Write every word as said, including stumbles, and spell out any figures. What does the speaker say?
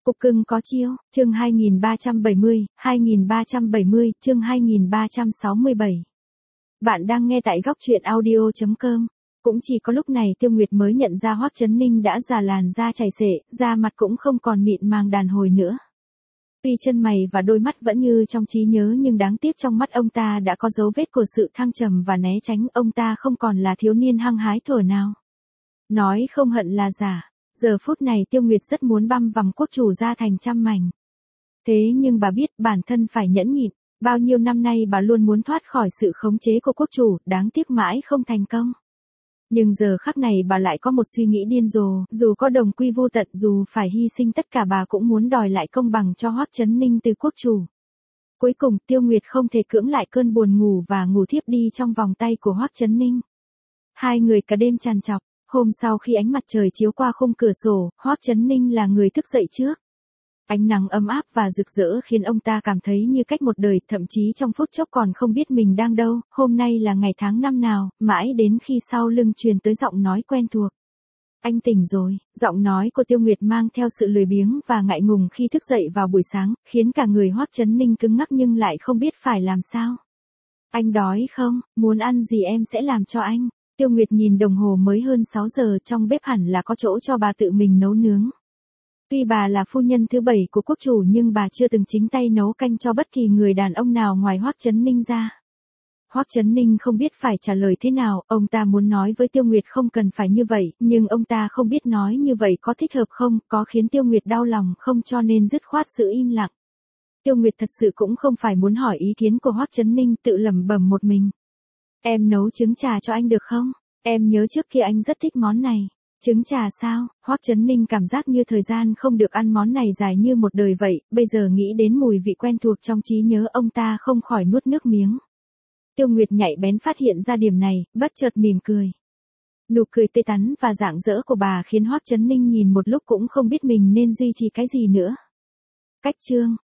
Cục cưng có chiêu, chương hai nghìn ba trăm bảy mươi, hai nghìn ba trăm bảy mươi, chương hai nghìn ba trăm sáu mươi bảy. Bạn đang nghe tại góc truyện audio chấm com. Cũng chỉ có lúc này Tiêu Nguyệt mới nhận ra Hoắc Chấn Ninh đã già làn da chảy xệ, da mặt cũng không còn mịn màng đàn hồi nữa. Tuy chân mày và đôi mắt vẫn như trong trí nhớ nhưng đáng tiếc trong mắt ông ta đã có dấu vết của sự thăng trầm và né tránh, ông ta không còn là thiếu niên hăng hái thuở nào. Nói không hận là giả. Giờ phút này Tiêu Nguyệt rất muốn băm vằm quốc chủ ra thành trăm mảnh. Thế nhưng bà biết bản thân phải nhẫn nhịn, bao nhiêu năm nay bà luôn muốn thoát khỏi sự khống chế của quốc chủ, đáng tiếc mãi không thành công. Nhưng giờ khắc này bà lại có một suy nghĩ điên rồ, dù có đồng quy vô tận, dù phải hy sinh tất cả bà cũng muốn đòi lại công bằng cho Hoắc Chấn Ninh từ quốc chủ. Cuối cùng Tiêu Nguyệt không thể cưỡng lại cơn buồn ngủ và ngủ thiếp đi trong vòng tay của Hoắc Chấn Ninh. Hai người cả đêm trằn trọc. Hôm sau khi ánh mặt trời chiếu qua khung cửa sổ, Hoắc Chấn Ninh là người thức dậy trước. Ánh nắng ấm áp và rực rỡ khiến ông ta cảm thấy như cách một đời, thậm chí trong phút chốc còn không biết mình đang đâu, hôm nay là ngày tháng năm nào, mãi đến khi sau lưng truyền tới giọng nói quen thuộc. Anh tỉnh rồi, giọng nói của Tiêu Nguyệt mang theo sự lười biếng và ngại ngùng khi thức dậy vào buổi sáng, khiến cả người Hoắc Chấn Ninh cứng ngắc nhưng lại không biết phải làm sao. Anh đói không, muốn ăn gì em sẽ làm cho anh. Tiêu Nguyệt nhìn đồng hồ mới hơn sáu giờ, trong bếp hẳn là có chỗ cho bà tự mình nấu nướng. Tuy bà là phu nhân thứ bảy của quốc chủ nhưng bà chưa từng chính tay nấu canh cho bất kỳ người đàn ông nào ngoài Hoắc Chấn Ninh ra. Hoắc Chấn Ninh không biết phải trả lời thế nào, ông ta muốn nói với Tiêu Nguyệt không cần phải như vậy, nhưng ông ta không biết nói như vậy có thích hợp không, có khiến Tiêu Nguyệt đau lòng không, cho nên dứt khoát giữ im lặng. Tiêu Nguyệt thật sự cũng không phải muốn hỏi ý kiến của Hoắc Chấn Ninh, tự lẩm bẩm một mình. Em nấu trứng trà cho anh được không? Em nhớ trước kia anh rất thích món này. Trứng trà sao? Hoắc Chấn Ninh cảm giác như thời gian không được ăn món này dài như một đời vậy, bây giờ nghĩ đến mùi vị quen thuộc trong trí nhớ ông ta không khỏi nuốt nước miếng. Tiêu Nguyệt nhạy bén phát hiện ra điểm này, bất chợt mỉm cười. Nụ cười tươi tắn và rạng rỡ của bà khiến Hoắc Chấn Ninh nhìn một lúc cũng không biết mình nên duy trì cái gì nữa. Cách chương,